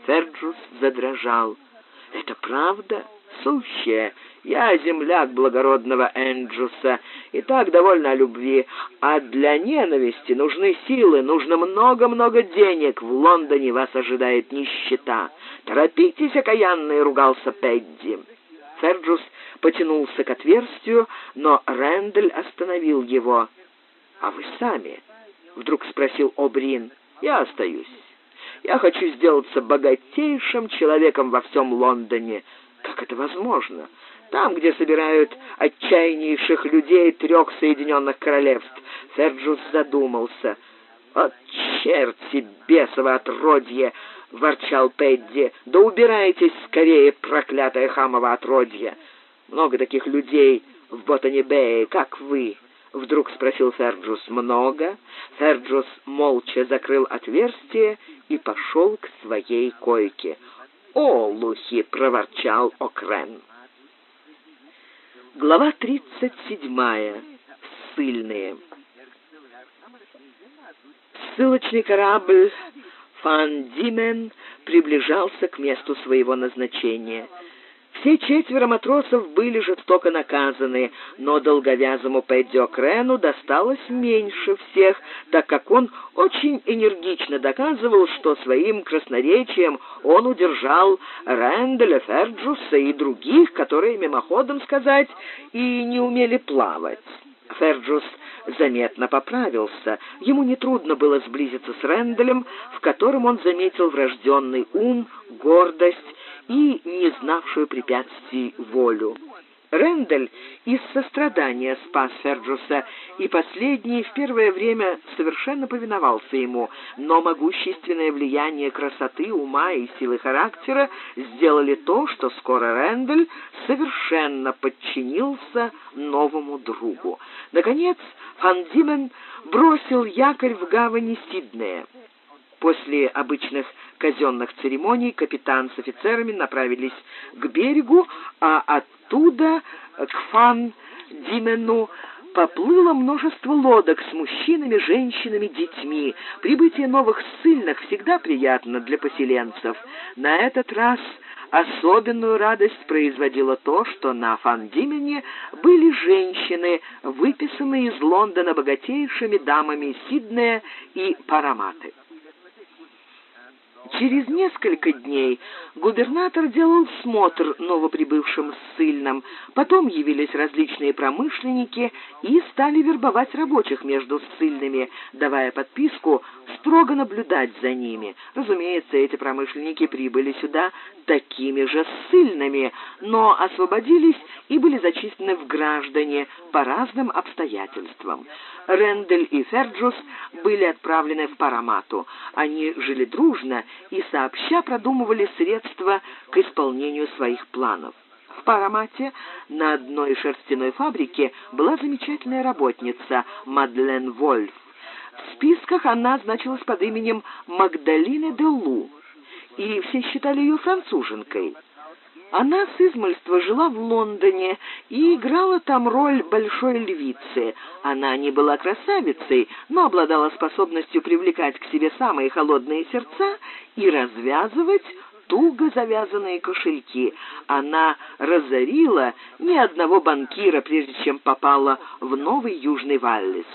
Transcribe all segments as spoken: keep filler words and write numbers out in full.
Ферджус задрожал. «Это правда? Сущее. Я земляк благородного Энджуса, и так довольна о любви. А для ненависти нужны силы, нужно много-много денег. В Лондоне вас ожидает нищета. Торопитесь, окаянные!» — ругался Пэдди. Ферджус потянулся к отверстию, но Рэндаль остановил его. «А вы сами?» — вдруг спросил О'Брин. «Я остаюсь. Я хочу сделаться богатейшим человеком во всем Лондоне». «Как это возможно? Там, где собирают отчаяннейших людей трех Соединенных Королевств». Ферджус задумался. «От черти бесово отродье!» — ворчал Пэдди. «Да убирайтесь скорее, проклятое хамово отродье! Много таких людей в Ботани-Бэе, как вы?» — вдруг спросил Ферджус. «Много?» Ферджус молча закрыл отверстие и пошел к своей койке. «Олухи!» — проворчал О'Крен. Глава тридцать седьмая. Ссыльные. Ссылочный корабль «Фан Димен» приближался к месту своего назначения. Все четверо матросов были жестоко наказаны, но долговязому Пэдди О'Крену досталось меньше всех, так как он очень энергично доказывал, что своим красноречием он удержал Рэндаля, Ферджуса и других, которые, мимоходом сказать, и не умели плавать. Ферджус заметно поправился. Ему нетрудно было сблизиться с Рэндалем, в котором он заметил врожденный ум, гордость и не знавшую препятствий волю. Рэндаль из сострадания спас Ферджуса, и последний в первое время совершенно повиновался ему, но могущественное влияние красоты, ума и силы характера сделали то, что скоро Рэндаль совершенно подчинился новому другу. Наконец, Фан Димен бросил якорь в гавани Сиднея. После обычных казенных церемоний капитан с офицерами направились к берегу, а оттуда к Фан Димену поплыло множество лодок с мужчинами, женщинами, детьми. Прибытие новых ссыльных всегда приятно для поселенцев. На этот раз особенную радость производило то, что на Фан Димене были женщины, выписанные из Лондона богатейшими дамами Сиднея и Параматы. Через несколько дней губернатор делал смотр новоприбывшим ссыльным. Потом явились различные промышленники и стали вербовать рабочих между ссыльными, давая подписку строго наблюдать за ними. Разумеется, эти промышленники прибыли сюда такими же ссыльными, но освободились и были зачислены в граждане по разным обстоятельствам. Рэндаль и Ферджус были отправлены в Парамату. Они жили дружно и сообща продумывали средства к исполнению своих планов. В Парамате на одной шерстяной фабрике была замечательная работница Мадлен Вольф. В списках она значилась под именем Магдалины де Лу, и все считали ее француженкой. Она с измальства жила в Лондоне и играла там роль большой львицы. Она не была красавицей, но обладала способностью привлекать к себе самые холодные сердца и развязывать туго завязанные кошельки. Она разорила ни одного банкира, прежде чем попала в Новый Южный Валлис.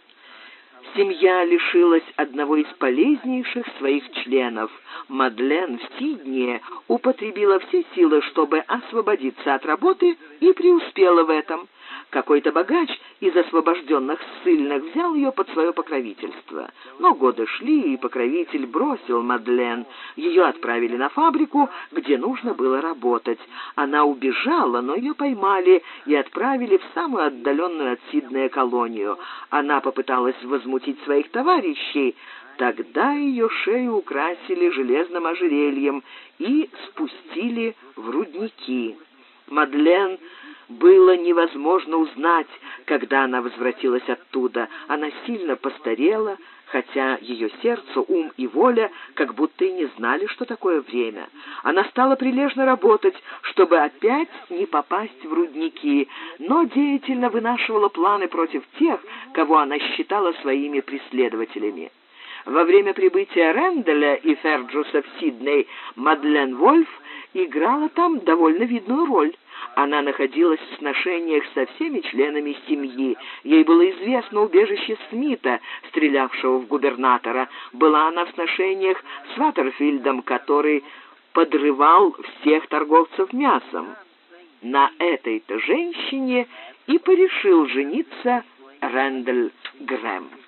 Семья лишилась одного из полезнейших своих членов. Мадлен в Сиднее употребила все силы, чтобы освободиться от работы, и преуспела в этом. Какой-то богач из освобожденных ссыльных взял ее под свое покровительство. Но годы шли, и покровитель бросил Мадлен. Ее отправили на фабрику, где нужно было работать. Она убежала, но ее поймали и отправили в самую отдаленную от Сиднея колонию. Она попыталась возмутить своих товарищей. Тогда ее шею украсили железным ожерельем и спустили в рудники. Мадлен было невозможно узнать, когда она возвратилась оттуда. Она сильно постарела, хотя ее сердце, ум и воля как будто и не знали, что такое время. Она стала прилежно работать, чтобы опять не попасть в рудники, но деятельно вынашивала планы против тех, кого она считала своими преследователями. Во время прибытия Ренделя и Ферджуса в Сидней Мадлен Вольф играла там довольно видную роль. Она находилась в сношениях со всеми членами семьи. Ей было известно убежище Смита, стрелявшего в губернатора. Была она в сношениях с Ваттерфилдом, который подрывал всех торговцев мясом. На этой-то женщине и порешил жениться Рэндалл Грэм.